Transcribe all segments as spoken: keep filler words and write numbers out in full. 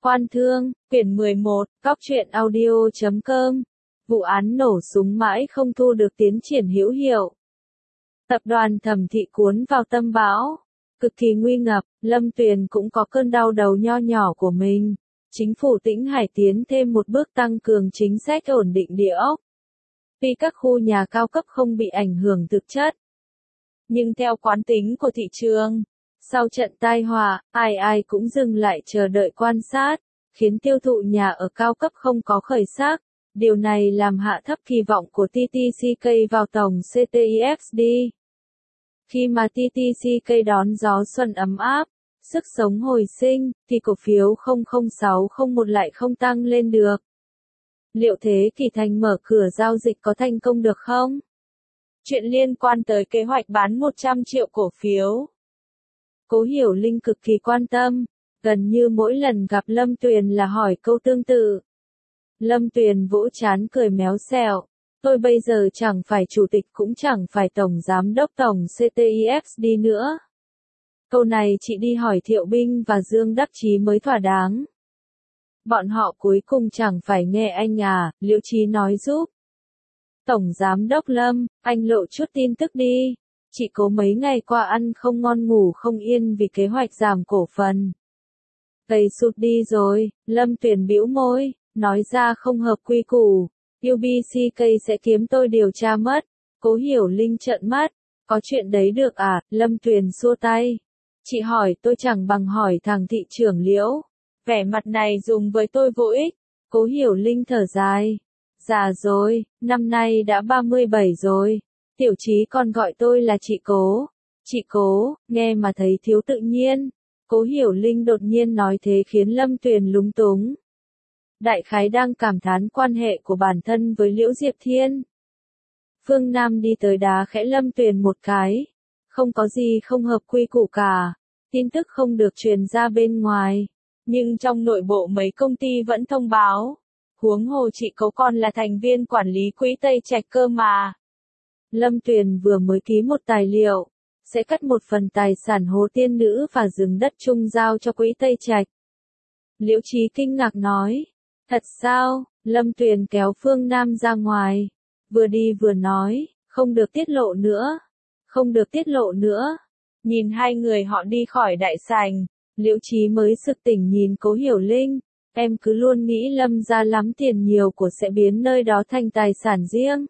Quan Thương, quyển mười một, Cóc truyện audio chấm com. Vụ án nổ súng mãi không thu được tiến triển hữu hiệu. Tập đoàn Thẩm Thị cuốn vào tâm bão, cực kỳ nguy ngập, Lâm Tuyền cũng có cơn đau đầu nho nhỏ của mình. Chính phủ Tĩnh Hải tiến thêm một bước tăng cường chính sách ổn định địa ốc. Tuy các khu nhà cao cấp không bị ảnh hưởng thực chất, nhưng theo quán tính của thị trường, sau trận tai họa, ai ai cũng dừng lại chờ đợi quan sát, khiến tiêu thụ nhà ở cao cấp không có khởi sắc. Điều này làm hạ thấp kỳ vọng của tê tê xê ca vào tổng xê tê i ích đê. Khi mà tê tê xê ca đón gió xuân ấm áp, sức sống hồi sinh, thì cổ phiếu không không sáu không một lại không tăng lên được. Liệu Thế Kỷ Thành mở cửa giao dịch có thành công được không? Chuyện liên quan tới kế hoạch bán một trăm triệu cổ phiếu. Cố Hiểu Linh cực kỳ quan tâm, gần như mỗi lần gặp Lâm Tuyền là hỏi câu tương tự. Lâm Tuyền vỗ trán cười méo xẹo, tôi bây giờ chẳng phải chủ tịch cũng chẳng phải tổng giám đốc tổng xê tê i ích đê nữa. Câu này chị đi hỏi Thiệu Binh và Dương Đắc Chí mới thỏa đáng. Bọn họ cuối cùng chẳng phải nghe anh à, Liễu Chí nói giúp. Tổng giám đốc Lâm, anh lộ chút tin tức đi. Chị Cố mấy ngày qua ăn không ngon ngủ không yên vì kế hoạch giảm cổ phần. Gầy sụt đi rồi, Lâm Tuyền bĩu môi, nói ra không hợp quy củ. u bê xê ca sẽ kiếm tôi điều tra mất. Cố Hiểu Linh trợn mắt, có chuyện đấy được à, Lâm Tuyền xua tay. Chị hỏi tôi chẳng bằng hỏi thằng thị trưởng Liễu. Vẻ mặt này dùng với tôi vô ích. Cố Hiểu Linh thở dài. Già rồi, năm nay đã ba mươi bảy rồi. Tiểu Chí còn gọi tôi là chị Cố. Chị Cố, nghe mà thấy thiếu tự nhiên. Cố Hiểu Linh đột nhiên nói thế khiến Lâm Tuyền lúng túng. Đại khái đang cảm thán quan hệ của bản thân với Liễu Diệp Thiên. Phương Nam đi tới đá khẽ Lâm Tuyền một cái. Không có gì không hợp quy củ cả. Tin tức không được truyền ra bên ngoài. Nhưng trong nội bộ mấy công ty vẫn thông báo. Huống hồ chị Cố còn là thành viên quản lý quỹ Tây Trạch cơ mà. Lâm Tuyền vừa mới ký một tài liệu, sẽ cắt một phần tài sản Hồ Tiên Nữ và rừng đất chung giao cho quỹ Tây Trạch. Liễu Chí kinh ngạc nói, thật sao? Lâm Tuyền kéo Phương Nam ra ngoài, vừa đi vừa nói, không được tiết lộ nữa, không được tiết lộ nữa. Nhìn hai người họ đi khỏi đại sảnh, Liễu Chí mới sực tỉnh nhìn Cố Hiểu Linh, em cứ luôn nghĩ Lâm gia lắm tiền nhiều của sẽ biến nơi đó thành tài sản riêng.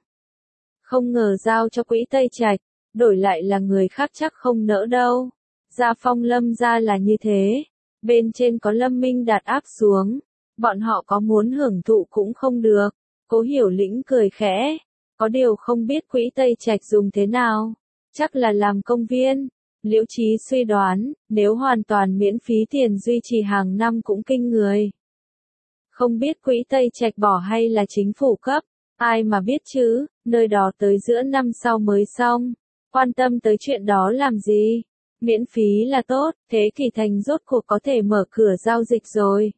Không ngờ giao cho quỹ Tây Trạch, đổi lại là người khác chắc không nỡ đâu. Gia phong Lâm gia là như thế, bên trên có Lâm Minh Đạt áp xuống, bọn họ có muốn hưởng thụ cũng không được. Cố Hiểu Lĩnh cười khẽ, có điều không biết quỹ Tây Trạch dùng thế nào, chắc là làm công viên. Liễu Chí suy đoán, nếu hoàn toàn miễn phí tiền duy trì hàng năm cũng kinh người. Không biết quỹ Tây Trạch bỏ hay là chính phủ cấp, ai mà biết chứ, nơi đó tới giữa năm sau mới xong, quan tâm tới chuyện đó làm gì, miễn phí là tốt, Thế Kỷ Thành rốt cuộc có thể mở cửa giao dịch rồi.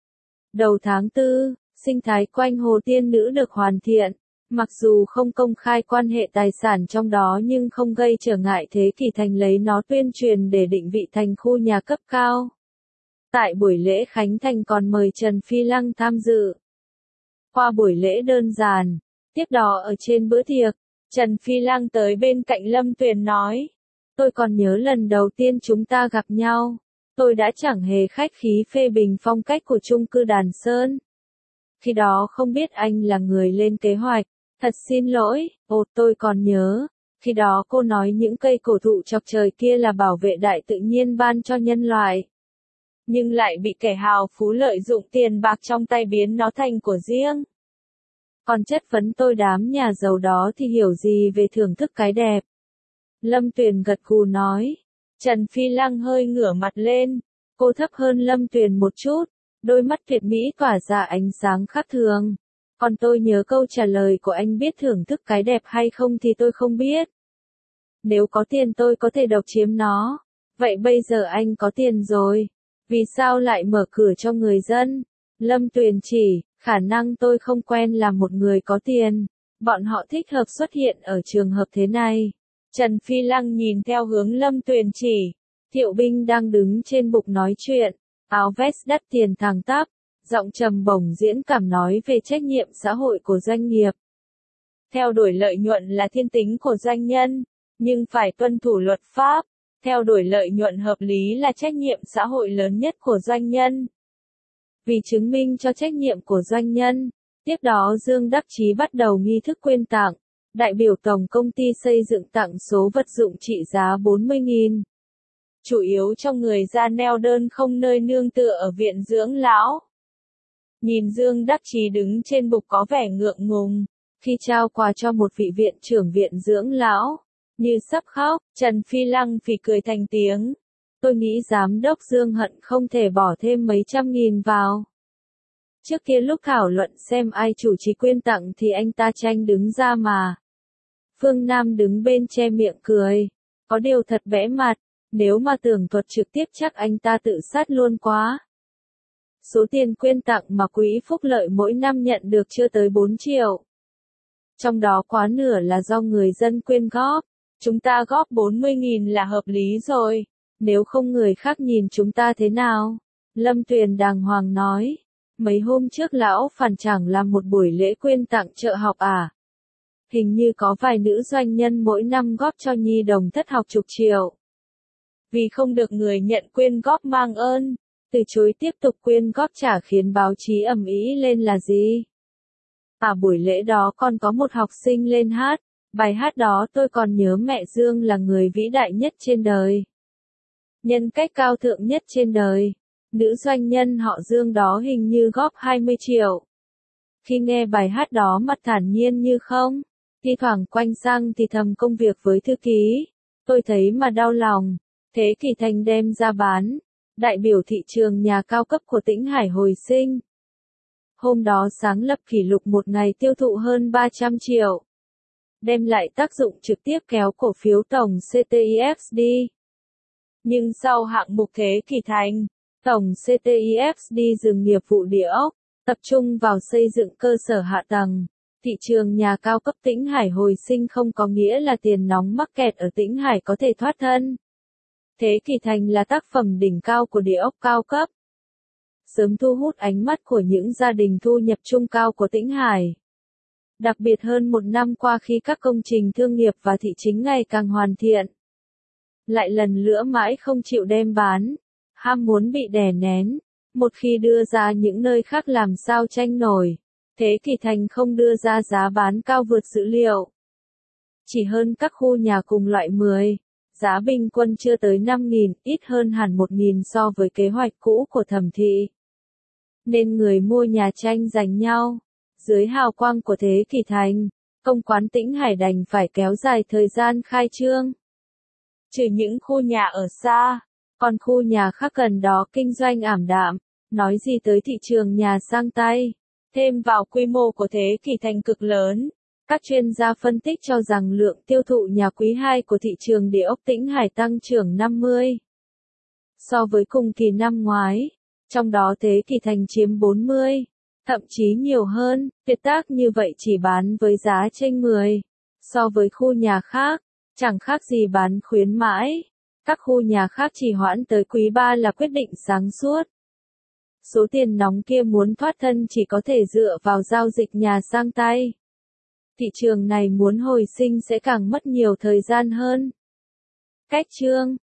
Đầu tháng tư, sinh thái quanh Hồ Tiên Nữ được hoàn thiện, mặc dù không công khai quan hệ tài sản trong đó nhưng không gây trở ngại Thế Kỷ Thành lấy nó tuyên truyền để định vị thành khu nhà cấp cao. Tại buổi lễ khánh thành còn mời Trần Phi Lăng tham dự. Qua buổi lễ đơn giản, tiếp đó ở trên bữa tiệc, Trần Phi Lăng tới bên cạnh Lâm Tuyền nói, tôi còn nhớ lần đầu tiên chúng ta gặp nhau, tôi đã chẳng hề khách khí phê bình phong cách của chung cư Đàn Sơn. Khi đó không biết anh là người lên kế hoạch, thật xin lỗi, ồ tôi còn nhớ, khi đó cô nói những cây cổ thụ chọc trời kia là bảo vệ đại tự nhiên ban cho nhân loại. Nhưng lại bị kẻ hào phú lợi dụng tiền bạc trong tay biến nó thành của riêng. Còn chất vấn tôi đám nhà giàu đó thì hiểu gì về thưởng thức cái đẹp. Lâm Tuyền gật gù nói. Trần Phi Lăng hơi ngửa mặt lên. Cô thấp hơn Lâm Tuyền một chút. Đôi mắt tuyệt mỹ tỏa ra ánh sáng khác thường. Còn tôi nhớ câu trả lời của anh biết thưởng thức cái đẹp hay không thì tôi không biết. Nếu có tiền tôi có thể độc chiếm nó. Vậy bây giờ anh có tiền rồi. Vì sao lại mở cửa cho người dân? Lâm Tuyền chỉ, khả năng tôi không quen làm một người có tiền. Bọn họ thích hợp xuất hiện ở trường hợp thế này. Trần Phi Lăng nhìn theo hướng Lâm Tuyền chỉ. Thiệu Binh đang đứng trên bục nói chuyện. áo vest đắt tiền thẳng tắp, giọng trầm bổng diễn cảm nói về trách nhiệm xã hội của doanh nghiệp. Theo đuổi lợi nhuận là thiên tính của doanh nhân, nhưng phải tuân thủ luật pháp. Theo đuổi lợi nhuận hợp lý là trách nhiệm xã hội lớn nhất của doanh nhân. Vì chứng minh cho trách nhiệm của doanh nhân, tiếp đó Dương Đắc Chí bắt đầu nghi thức quyên tặng. Đại biểu tổng công ty xây dựng tặng số vật dụng trị giá bốn mươi nghìn. Chủ yếu cho người già neo đơn không nơi nương tựa ở viện dưỡng lão. Nhìn Dương Đắc Chí đứng trên bục có vẻ ngượng ngùng, khi trao quà cho một vị viện trưởng viện dưỡng lão, như sắp khóc, Trần Phi Lăng phì cười thành tiếng. Tôi nghĩ giám đốc Dương hận không thể bỏ thêm mấy trăm nghìn vào. Trước kia lúc thảo luận xem ai chủ trì quyên tặng thì anh ta tranh đứng ra mà. Phương Nam đứng bên che miệng cười. Có điều thật bẽ mặt, nếu mà tường thuật trực tiếp chắc anh ta tự sát luôn quá. Số tiền quyên tặng mà quỹ phúc lợi mỗi năm nhận được chưa tới bốn triệu. Trong đó quá nửa là do người dân quyên góp. Chúng ta góp bốn mươi nghìn là hợp lý rồi. Nếu không người khác nhìn chúng ta thế nào? Lâm Tuyền đàng hoàng nói. Mấy hôm trước lão Phàn chẳng làm một buổi lễ quyên tặng trợ học à? Hình như có vài nữ doanh nhân mỗi năm góp cho nhi đồng thất học chục triệu. Vì không được người nhận quyên góp mang ơn, từ chối tiếp tục quyên góp trả khiến báo chí ầm ĩ lên là gì? À buổi lễ đó còn có một học sinh lên hát, bài hát đó tôi còn nhớ mẹ Dương là người vĩ đại nhất trên đời. Nhân cách cao thượng nhất trên đời. Nữ doanh nhân họ Dương đó hình như góp hai mươi triệu. Khi nghe bài hát đó mặt thản nhiên như không, thi thoảng quanh sang thì thầm công việc với thư ký. Tôi thấy mà đau lòng. Thế Kỳ Thành đem ra bán. Đại biểu thị trường nhà cao cấp của Tĩnh Hải hồi sinh. Hôm đó sáng lập kỷ lục một ngày tiêu thụ hơn ba trăm triệu. Đem lại tác dụng trực tiếp kéo cổ phiếu tổng xê tê i ép đê. Nhưng sau hạng mục Thế Kỳ Thành, tổng xê tê i ép đê dừng nghiệp vụ địa ốc, tập trung vào xây dựng cơ sở hạ tầng. Thị trường nhà cao cấp Tĩnh Hải hồi sinh không có nghĩa là tiền nóng mắc kẹt ở Tĩnh Hải có thể thoát thân. Thế Kỳ Thành là tác phẩm đỉnh cao của địa ốc cao cấp. Sớm thu hút ánh mắt của những gia đình thu nhập trung cao của Tĩnh Hải. Đặc biệt hơn một năm qua khi các công trình thương nghiệp và thị chính ngày càng hoàn thiện. Lại lần nữa mãi không chịu đem bán. Ham muốn bị đè nén. Một khi đưa ra những nơi khác làm sao tranh nổi. Thế Kỳ Thành không đưa ra giá bán cao vượt dữ liệu. Chỉ hơn các khu nhà cùng loại mười. Giá bình quân chưa tới năm nghìn, ít hơn hẳn một nghìn so với kế hoạch cũ của Thẩm Thị. Nên người mua nhà tranh giành nhau. Dưới hào quang của Thế Kỳ Thành, công quán Tĩnh Hải đành phải kéo dài thời gian khai trương. Trừ những khu nhà ở xa, còn khu nhà khác gần đó kinh doanh ảm đạm, nói gì tới thị trường nhà sang tay. Thêm vào quy mô của Thế Kỳ Thành cực lớn. Các chuyên gia phân tích cho rằng lượng tiêu thụ nhà quý hai của thị trường địa ốc Tĩnh Hải tăng trưởng năm mươi so với cùng kỳ năm ngoái, trong đó Thế Kỳ Thành chiếm bốn mươi, thậm chí nhiều hơn. Tuyệt tác như vậy chỉ bán với giá chênh mười so với khu nhà khác, chẳng khác gì bán khuyến mãi. Các khu nhà khác chỉ hoãn tới quý ba là quyết định sáng suốt. Số tiền nóng kia muốn thoát thân chỉ có thể dựa vào giao dịch nhà sang tay. Thị trường này muốn hồi sinh sẽ càng mất nhiều thời gian hơn. Cách chương